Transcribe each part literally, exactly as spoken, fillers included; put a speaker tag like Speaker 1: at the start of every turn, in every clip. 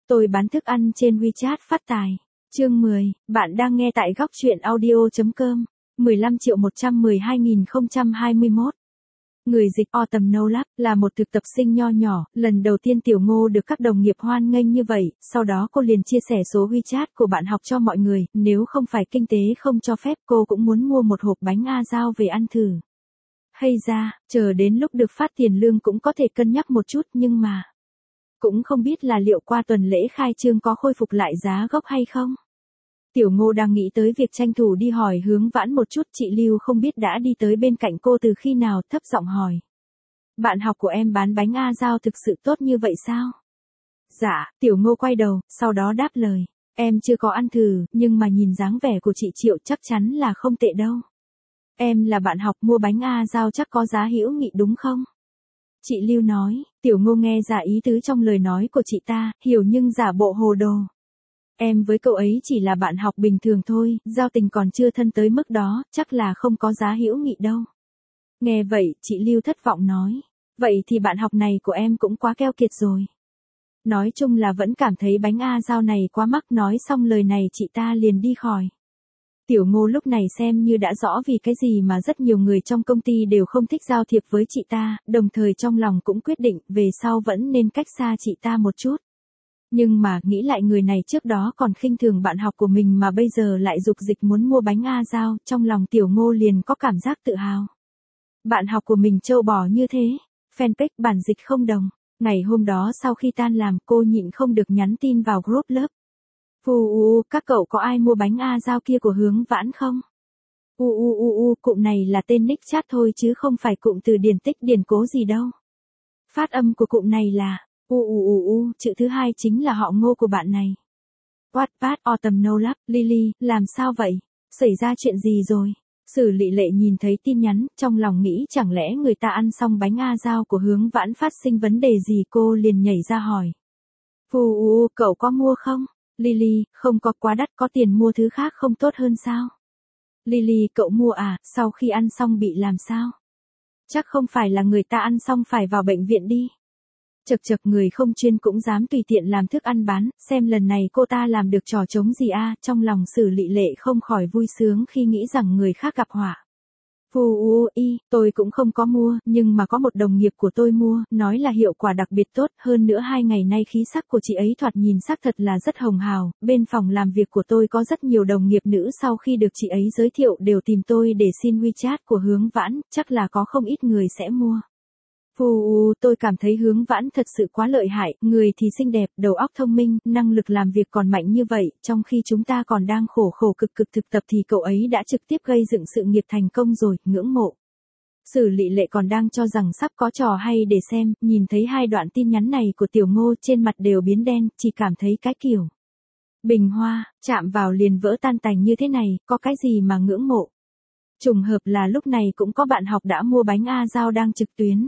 Speaker 1: Tôi bán thức ăn trên WeChat phát tài. Chương mười, bạn đang nghe tại góc truyện audio.com. mười lăm triệu một trăm mười hai nghìn không trăm hai mươi mốt. Người dịch Autumn No Lab là một thực tập sinh nho nhỏ, lần đầu tiên Tiểu Ngô được các đồng nghiệp hoan nghênh như vậy, sau đó cô liền chia sẻ số WeChat của bạn học cho mọi người, nếu không phải kinh tế không cho phép cô cũng muốn mua một hộp bánh A Giao về ăn thử. Hay ra, chờ đến lúc được phát tiền lương cũng có thể cân nhắc một chút nhưng mà cũng không biết là liệu qua tuần lễ khai trương có khôi phục lại giá gốc hay không. Tiểu Ngô đang nghĩ tới việc tranh thủ đi hỏi Hướng Vãn một chút, chị Lưu không biết đã đi tới bên cạnh cô từ khi nào, thấp giọng hỏi. Bạn học của em bán bánh A Giao thực sự tốt như vậy sao? Dạ, Tiểu Ngô quay đầu, sau đó đáp lời. Em chưa có ăn thử, nhưng mà nhìn dáng vẻ của chị Triệu chắc chắn là không tệ đâu. Em là bạn học mua bánh A Giao chắc có giá hữu nghị đúng không? Chị Lưu nói. Tiểu Ngô nghe ra ý tứ trong lời nói của chị ta, hiểu nhưng giả bộ hồ đồ. Em với cậu ấy chỉ là bạn học bình thường thôi, giao tình còn chưa thân tới mức đó, chắc là không có giá hữu nghị đâu. Nghe vậy, chị Lưu thất vọng nói. Vậy thì bạn học này của em cũng quá keo kiệt rồi. Nói chung là vẫn cảm thấy bánh A Giao này quá mắc, nói xong lời này chị ta liền đi khỏi. Tiểu Ngô lúc này xem như đã rõ vì cái gì mà rất nhiều người trong công ty đều không thích giao thiệp với chị ta, đồng thời trong lòng cũng quyết định về sau vẫn nên cách xa chị ta một chút. Nhưng mà nghĩ lại người này trước đó còn khinh thường bạn học của mình mà bây giờ lại dục dịch muốn mua bánh A Giao, trong lòng Tiểu Ngô liền có cảm giác tự hào. Bạn học của mình trâu bò như thế. Fanpage bản dịch không đồng. Ngày hôm đó sau khi tan làm cô nhịn không được nhắn tin vào group lớp. U u u, các cậu có ai mua bánh A Giao kia của Hướng Vãn không? U u u u, cụm này là tên nick chat thôi chứ không phải cụm từ điển tích điển cố gì đâu. Phát âm của cụm này là u u u u, chữ thứ hai chính là họ Ngô của bạn này. Wattpad Autumn No Lab, Lily, làm sao vậy? Xảy ra chuyện gì rồi? Sử Lị Lệ nhìn thấy tin nhắn, trong lòng nghĩ chẳng lẽ người ta ăn xong bánh A Giao của Hướng Vãn phát sinh vấn đề gì, cô liền nhảy ra hỏi. U u u, cậu có mua không? Lily, không có, quá đắt, có tiền mua thứ khác không tốt hơn sao? Lily, cậu mua à, sau khi ăn xong bị làm sao? Chắc không phải là người ta ăn xong phải vào bệnh viện đi. Chật chật, người không chuyên cũng dám tùy tiện làm thức ăn bán, xem lần này cô ta làm được trò trống gì a, trong lòng Sử Lị Lệ không khỏi vui sướng khi nghĩ rằng người khác gặp họa. Phù u y, tôi cũng không có mua, nhưng mà có một đồng nghiệp của tôi mua, nói là hiệu quả đặc biệt tốt, hơn nữa hai ngày nay khí sắc của chị ấy thoạt nhìn sắc thật là rất hồng hào, bên phòng làm việc của tôi có rất nhiều đồng nghiệp nữ sau khi được chị ấy giới thiệu đều tìm tôi để xin WeChat của Hướng Vãn, chắc là có không ít người sẽ mua. Phù u, tôi cảm thấy Hướng Vãn thật sự quá lợi hại, người thì xinh đẹp, đầu óc thông minh, năng lực làm việc còn mạnh như vậy, trong khi chúng ta còn đang khổ khổ cực cực thực tập thì cậu ấy đã trực tiếp gây dựng sự nghiệp thành công rồi, ngưỡng mộ. Sử Lị Lệ còn đang cho rằng sắp có trò hay để xem, nhìn thấy hai đoạn tin nhắn này của Tiểu Ngô trên mặt đều biến đen, chỉ cảm thấy cái kiểu bình hoa, chạm vào liền vỡ tan tành như thế này, có cái gì mà ngưỡng mộ. Trùng hợp là lúc này cũng có bạn học đã mua bánh A Giao đang trực tuyến.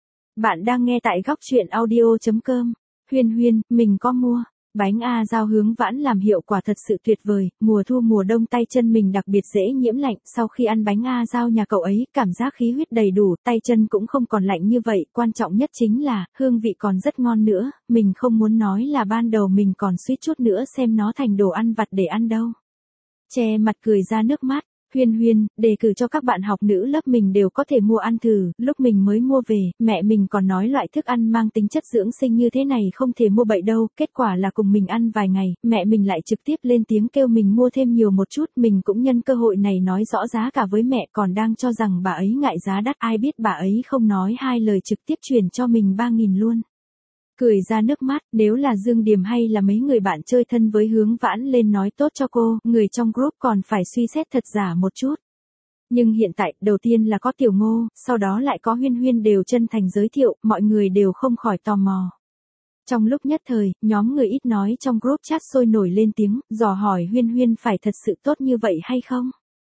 Speaker 1: Bạn đang nghe tại góc truyện audio.com. Huyên Huyên, mình có mua. Bánh A Giao Hướng Vãn làm hiệu quả thật sự tuyệt vời, mùa thu mùa đông tay chân mình đặc biệt dễ nhiễm lạnh, sau khi ăn bánh A Giao nhà cậu ấy, cảm giác khí huyết đầy đủ, tay chân cũng không còn lạnh như vậy, quan trọng nhất chính là, hương vị còn rất ngon nữa, mình không muốn nói là ban đầu mình còn suýt chút nữa xem nó thành đồ ăn vặt để ăn đâu. Che mặt cười ra nước mắt. Huyên Huyên, đề cử cho các bạn học nữ lớp mình đều có thể mua ăn thử, lúc mình mới mua về, mẹ mình còn nói loại thức ăn mang tính chất dưỡng sinh như thế này không thể mua bậy đâu, kết quả là cùng mình ăn vài ngày, mẹ mình lại trực tiếp lên tiếng kêu mình mua thêm nhiều một chút, mình cũng nhân cơ hội này nói rõ giá cả với mẹ, còn đang cho rằng bà ấy ngại giá đắt, ai biết bà ấy không nói hai lời trực tiếp chuyển cho mình ba nghìn luôn. Cười ra nước mắt, nếu là Dương Điềm hay là mấy người bạn chơi thân với Hướng Vãn lên nói tốt cho cô, người trong group còn phải suy xét thật giả một chút. Nhưng hiện tại, đầu tiên là có Tiểu Ngô, sau đó lại có Huyên Huyên đều chân thành giới thiệu, mọi người đều không khỏi tò mò. Trong lúc nhất thời, nhóm người ít nói trong group chat sôi nổi lên tiếng, dò hỏi Huyên Huyên phải thật sự tốt như vậy hay không?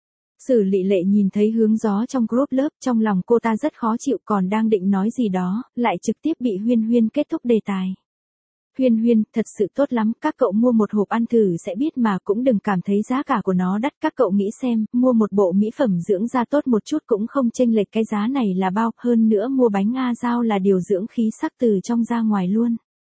Speaker 1: Sử Lị Lệ nhìn thấy hướng gió trong group lớp, trong lòng cô ta rất khó chịu, còn đang định nói gì đó, lại trực tiếp bị Huyên Huyên kết thúc đề tài. Huyên Huyên, thật sự tốt lắm, các cậu mua một hộp ăn thử sẽ biết mà, cũng đừng cảm thấy giá cả của nó đắt, các cậu nghĩ xem, mua một bộ mỹ phẩm dưỡng da tốt một chút cũng không chênh lệch cái giá này là bao, hơn nữa mua bánh A Giao là điều dưỡng khí sắc từ trong ra ngoài luôn.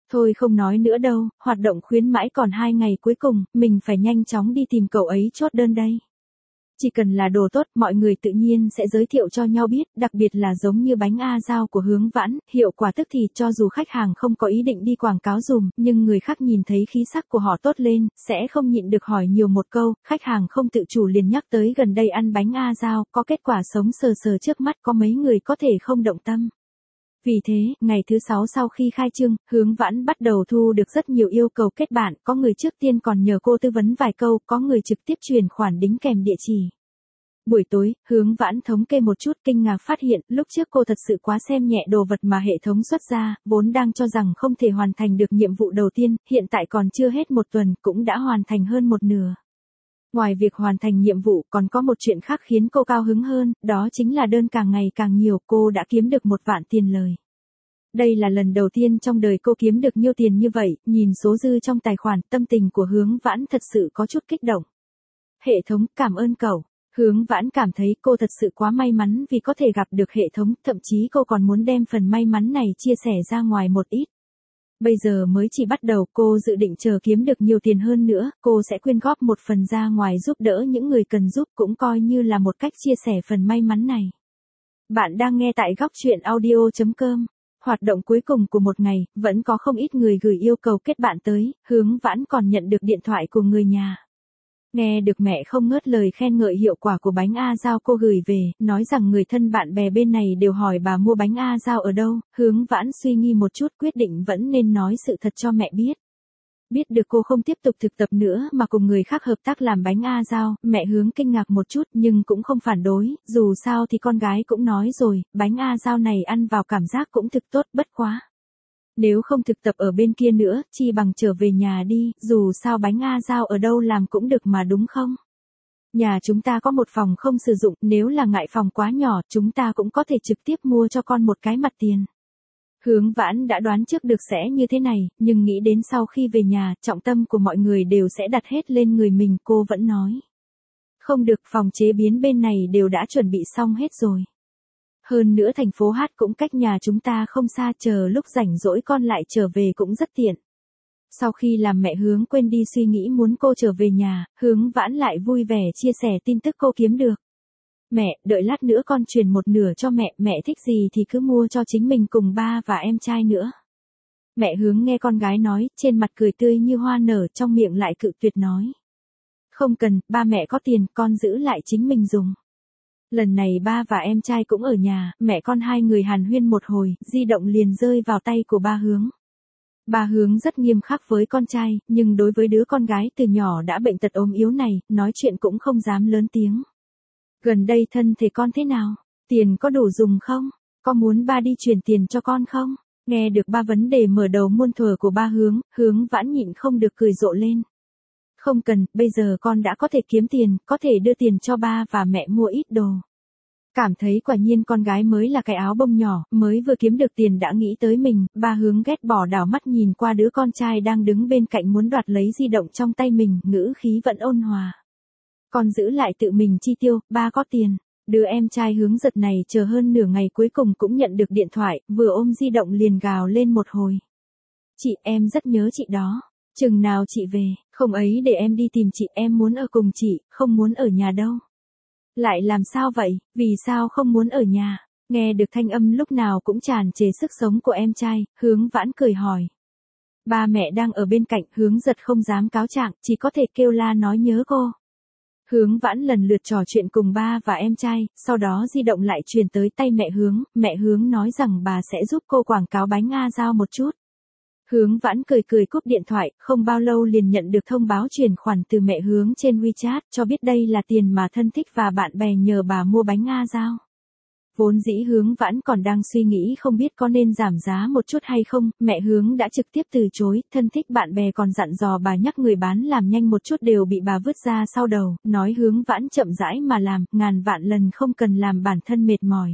Speaker 1: Thôi không nói nữa đâu, hoạt động khuyến mãi còn hai ngày cuối cùng, mình phải nhanh chóng đi tìm cậu ấy chốt đơn đây. Chỉ cần là đồ tốt, mọi người tự nhiên sẽ giới thiệu cho nhau biết, đặc biệt là giống như bánh A Dao của Hướng Vãn, hiệu quả tức thì cho dù khách hàng không có ý định đi quảng cáo dùm, nhưng người khác nhìn thấy khí sắc của họ tốt lên, sẽ không nhịn được hỏi nhiều một câu, khách hàng không tự chủ liền nhắc tới gần đây ăn bánh A Dao, có kết quả sống sờ sờ trước mắt, có mấy người có thể không động tâm. Vì thế, ngày thứ sáu sau khi khai trương, Hướng Vãn bắt đầu thu được rất nhiều yêu cầu kết bạn, có người trước tiên còn nhờ cô tư vấn vài câu, có người trực tiếp chuyển khoản đính kèm địa chỉ. Buổi tối, Hướng Vãn thống kê một chút kinh ngạc phát hiện, lúc trước cô thật sự quá xem nhẹ đồ vật mà hệ thống xuất ra, vốn đang cho rằng không thể hoàn thành được nhiệm vụ đầu tiên, hiện tại còn chưa hết một tuần, cũng đã hoàn thành hơn một nửa. Ngoài việc hoàn thành nhiệm vụ, còn có một chuyện khác khiến cô cao hứng hơn, đó chính là đơn càng ngày càng nhiều, cô đã kiếm được một vạn tiền lời. Đây là lần đầu tiên trong đời cô kiếm được nhiều tiền như vậy, nhìn số dư trong tài khoản, tâm tình của Hướng Vãn thật sự có chút kích động. Hệ thống, cảm ơn cậu. Hướng Vãn cảm thấy cô thật sự quá may mắn vì có thể gặp được hệ thống, thậm chí cô còn muốn đem phần may mắn này chia sẻ ra ngoài một ít. Bây giờ mới chỉ bắt đầu, cô dự định chờ kiếm được nhiều tiền hơn nữa, cô sẽ quyên góp một phần ra ngoài giúp đỡ những người cần giúp, cũng coi như là một cách chia sẻ phần may mắn này. Bạn đang nghe tại góc truyện audio chấm com. Hoạt động cuối cùng của một ngày, vẫn có không ít người gửi yêu cầu kết bạn tới, Hướng Vãn còn nhận được điện thoại của người nhà. Nghe được mẹ không ngớt lời khen ngợi hiệu quả của bánh A Dao cô gửi về, nói rằng người thân bạn bè bên này đều hỏi bà mua bánh A Dao ở đâu, Hướng Vãn suy nghĩ một chút quyết định vẫn nên nói sự thật cho mẹ biết. Biết được cô không tiếp tục thực tập nữa mà cùng người khác hợp tác làm bánh A Dao, mẹ Hướng kinh ngạc một chút nhưng cũng không phản đối, dù sao thì con gái cũng nói rồi, bánh A Dao này ăn vào cảm giác cũng thực tốt, bất quá. Nếu không thực tập ở bên kia nữa, chi bằng trở về nhà đi, dù sao bánh A Dao ở đâu làm cũng được mà đúng không? Nhà chúng ta có một phòng không sử dụng, nếu là ngại phòng quá nhỏ, chúng ta cũng có thể trực tiếp mua cho con một cái mặt tiền. Hướng Vãn đã đoán trước được sẽ như thế này, nhưng nghĩ đến sau khi về nhà, trọng tâm của mọi người đều sẽ đặt hết lên người mình, cô vẫn nói. Không được, phòng chế biến bên này đều đã chuẩn bị xong hết rồi. Hơn nữa thành phố Hát cũng cách nhà chúng ta không xa, chờ lúc rảnh rỗi con lại trở về cũng rất tiện. Sau khi làm mẹ Hướng quên đi suy nghĩ muốn cô trở về nhà, Hướng Vãn lại vui vẻ chia sẻ tin tức cô kiếm được. Mẹ, đợi lát nữa con truyền một nửa cho mẹ, mẹ thích gì thì cứ mua cho chính mình cùng ba và em trai nữa. Mẹ Hướng nghe con gái nói, trên mặt cười tươi như hoa nở, trong miệng lại cự tuyệt nói. Không cần, ba mẹ có tiền, con giữ lại chính mình dùng. Lần này ba và em trai cũng ở nhà, mẹ con hai người hàn huyên một hồi, di động liền rơi vào tay của ba Hướng. Ba Hướng rất nghiêm khắc với con trai, nhưng đối với đứa con gái từ nhỏ đã bệnh tật ốm yếu này, nói chuyện cũng không dám lớn tiếng. Gần đây thân thể con thế nào? Tiền có đủ dùng không? Có muốn ba đi chuyển tiền cho con không? Nghe được ba vấn đề mở đầu muôn thuở của ba Hướng, Hướng Vãn nhịn không được cười rộ lên. Không cần, bây giờ con đã có thể kiếm tiền, có thể đưa tiền cho ba và mẹ mua ít đồ. Cảm thấy quả nhiên con gái mới là cái áo bông nhỏ, mới vừa kiếm được tiền đã nghĩ tới mình, ba Hướng ghét bỏ đảo mắt nhìn qua đứa con trai đang đứng bên cạnh muốn đoạt lấy di động trong tay mình, ngữ khí vẫn ôn hòa. Con giữ lại tự mình chi tiêu, ba có tiền. Đứa em trai Hướng giật này chờ hơn nửa ngày cuối cùng cũng nhận được điện thoại, vừa ôm di động liền gào lên một hồi. Chị, em rất nhớ chị đó. Chừng nào chị về, không ấy để em đi tìm chị, em muốn ở cùng chị, không muốn ở nhà đâu. Lại làm sao vậy, vì sao không muốn ở nhà? Nghe được thanh âm lúc nào cũng tràn trề sức sống của em trai, Hướng Vãn cười hỏi. Ba mẹ đang ở bên cạnh, Hướng giật không dám cáo trạng, chỉ có thể kêu la nói nhớ cô. Hướng Vãn lần lượt trò chuyện cùng ba và em trai, sau đó di động lại truyền tới tay mẹ Hướng, mẹ Hướng nói rằng bà sẽ giúp cô quảng cáo bánh A Dao một chút. Hướng Vãn cười cười cúp điện thoại, không bao lâu liền nhận được thông báo chuyển khoản từ mẹ Hướng trên WeChat, cho biết đây là tiền mà thân thích và bạn bè nhờ bà mua bánh A Dao. Vốn dĩ Hướng Vãn còn đang suy nghĩ không biết có nên giảm giá một chút hay không, mẹ Hướng đã trực tiếp từ chối, thân thích bạn bè còn dặn dò bà nhắc người bán làm nhanh một chút đều bị bà vứt ra sau đầu, nói Hướng Vãn chậm rãi mà làm, ngàn vạn lần không cần làm bản thân mệt mỏi.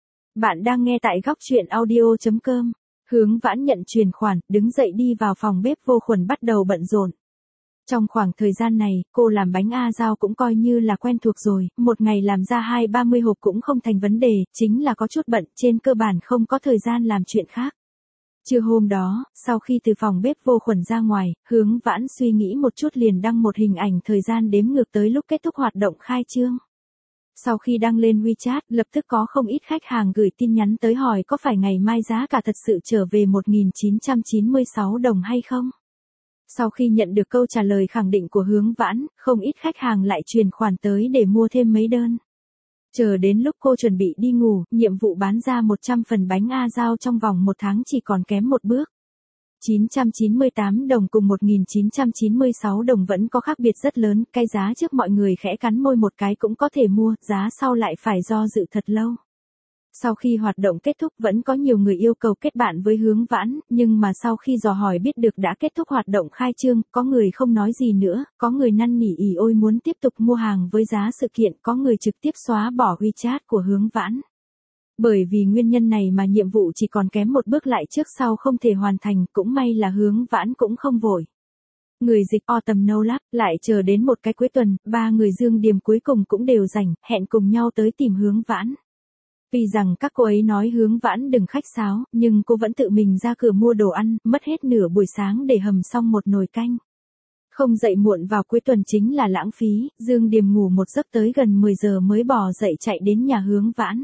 Speaker 1: Bạn đang nghe tại góc truyện audio chấm com. Hướng Vãn nhận chuyển khoản, đứng dậy đi vào phòng bếp vô khuẩn bắt đầu bận rộn. Trong khoảng thời gian này, cô làm bánh A Dao cũng coi như là quen thuộc rồi, một ngày làm ra hai ba mươi hộp cũng không thành vấn đề, chính là có chút bận, trên cơ bản không có thời gian làm chuyện khác. Trưa hôm đó, sau khi từ phòng bếp vô khuẩn ra ngoài, Hướng Vãn suy nghĩ một chút liền đăng một hình ảnh thời gian đếm ngược tới lúc kết thúc hoạt động khai trương. Sau khi đăng lên WeChat, lập tức có không ít khách hàng gửi tin nhắn tới hỏi có phải ngày mai giá cả thật sự trở về một nghìn chín trăm chín mươi sáu đồng hay không? Sau khi nhận được câu trả lời khẳng định của Hướng Vãn, không ít khách hàng lại truyền khoản tới để mua thêm mấy đơn. Chờ đến lúc cô chuẩn bị đi ngủ, nhiệm vụ bán ra một trăm phần bánh A Giao trong vòng một tháng chỉ còn kém một bước. chín trăm chín mươi tám đồng cùng một nghìn chín trăm chín mươi sáu đồng vẫn có khác biệt rất lớn, cái giá trước mọi người khẽ cắn môi một cái cũng có thể mua, giá sau lại phải do dự thật lâu. Sau khi hoạt động kết thúc vẫn có nhiều người yêu cầu kết bạn với Hướng Vãn, nhưng mà sau khi dò hỏi biết được đã kết thúc hoạt động khai trương, có người không nói gì nữa, có người năn nỉ ỉ ôi muốn tiếp tục mua hàng với giá sự kiện, có người trực tiếp xóa bỏ WeChat của Hướng Vãn. Bởi vì nguyên nhân này mà nhiệm vụ chỉ còn kém một bước lại trước sau không thể hoàn thành, cũng may là Hướng Vãn cũng không vội. Người dịch Autumn No Lab lại chờ đến một cái cuối tuần, ba người Dương Điềm cuối cùng cũng đều rảnh, hẹn cùng nhau tới tìm Hướng Vãn. Vì rằng các cô ấy nói Hướng Vãn đừng khách sáo, nhưng cô vẫn tự mình ra cửa mua đồ ăn, mất hết nửa buổi sáng để hầm xong một nồi canh. Không dậy muộn vào cuối tuần chính là lãng phí, Dương Điềm ngủ một giấc tới gần mười giờ mới bò dậy chạy đến nhà Hướng Vãn.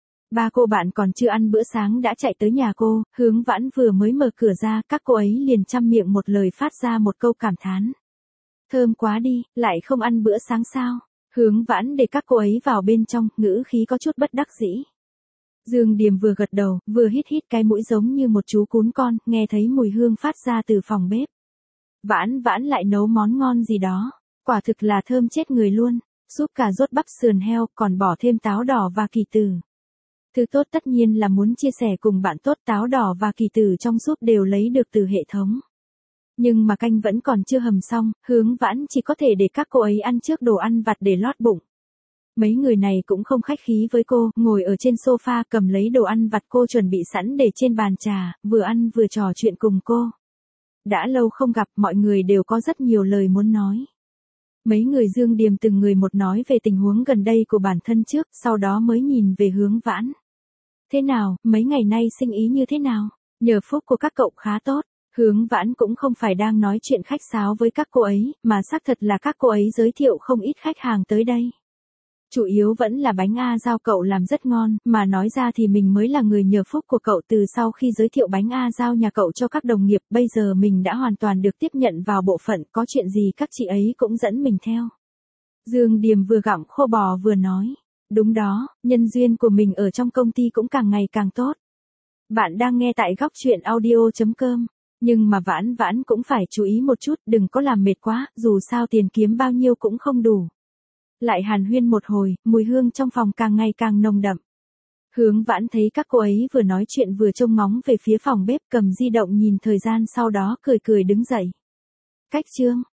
Speaker 1: Ba cô bạn còn chưa ăn bữa sáng đã chạy tới nhà cô, Hướng Vãn vừa mới mở cửa ra, các cô ấy liền chăm miệng một lời phát ra một câu cảm thán. Thơm quá đi, lại không ăn bữa sáng sao? Hướng Vãn để các cô ấy vào bên trong, ngữ khí có chút bất đắc dĩ. Dương Điềm vừa gật đầu, vừa hít hít cái mũi giống như một chú cún con, nghe thấy mùi hương phát ra từ phòng bếp. Vãn Vãn lại nấu món ngon gì đó, quả thực là thơm chết người luôn, súp cà rốt bắp sườn heo, còn bỏ thêm táo đỏ và kỳ tử. Thứ tốt tất nhiên là muốn chia sẻ cùng bạn tốt, táo đỏ và kỳ tử trong súp đều lấy được từ hệ thống. Nhưng mà canh vẫn còn chưa hầm xong, Hướng Vãn chỉ có thể để các cô ấy ăn trước đồ ăn vặt để lót bụng. Mấy người này cũng không khách khí với cô, ngồi ở trên sofa cầm lấy đồ ăn vặt cô chuẩn bị sẵn để trên bàn trà, vừa ăn vừa trò chuyện cùng cô. Đã lâu không gặp, mọi người đều có rất nhiều lời muốn nói. Mấy người Dương Điềm từng người một nói về tình huống gần đây của bản thân trước, sau đó mới nhìn về Hướng Vãn. Thế nào, mấy ngày nay sinh ý như thế nào? Nhờ phúc của các cậu khá tốt. Hướng Vãn cũng không phải đang nói chuyện khách sáo với các cô ấy, mà xác thật là các cô ấy giới thiệu không ít khách hàng tới đây. Chủ yếu vẫn là bánh A Giao cậu làm rất ngon, mà nói ra thì mình mới là người nhờ phúc của cậu từ sau khi giới thiệu bánh A Giao nhà cậu cho các đồng nghiệp, bây giờ mình đã hoàn toàn được tiếp nhận vào bộ phận, có chuyện gì các chị ấy cũng dẫn mình theo. Dương Điềm vừa gặm khô bò vừa nói, đúng đó, nhân duyên của mình ở trong công ty cũng càng ngày càng tốt. Bạn đang nghe tại góc truyện audio chấm com. Nhưng mà Vãn Vãn cũng phải chú ý một chút, đừng có làm mệt quá, dù sao tiền kiếm bao nhiêu cũng không đủ. Lại hàn huyên một hồi, mùi hương trong phòng càng ngày càng nồng đậm. Hướng Vãn thấy các cô ấy vừa nói chuyện vừa trông ngóng về phía phòng bếp, cầm di động nhìn thời gian, sau đó cười cười đứng dậy. Cách chương,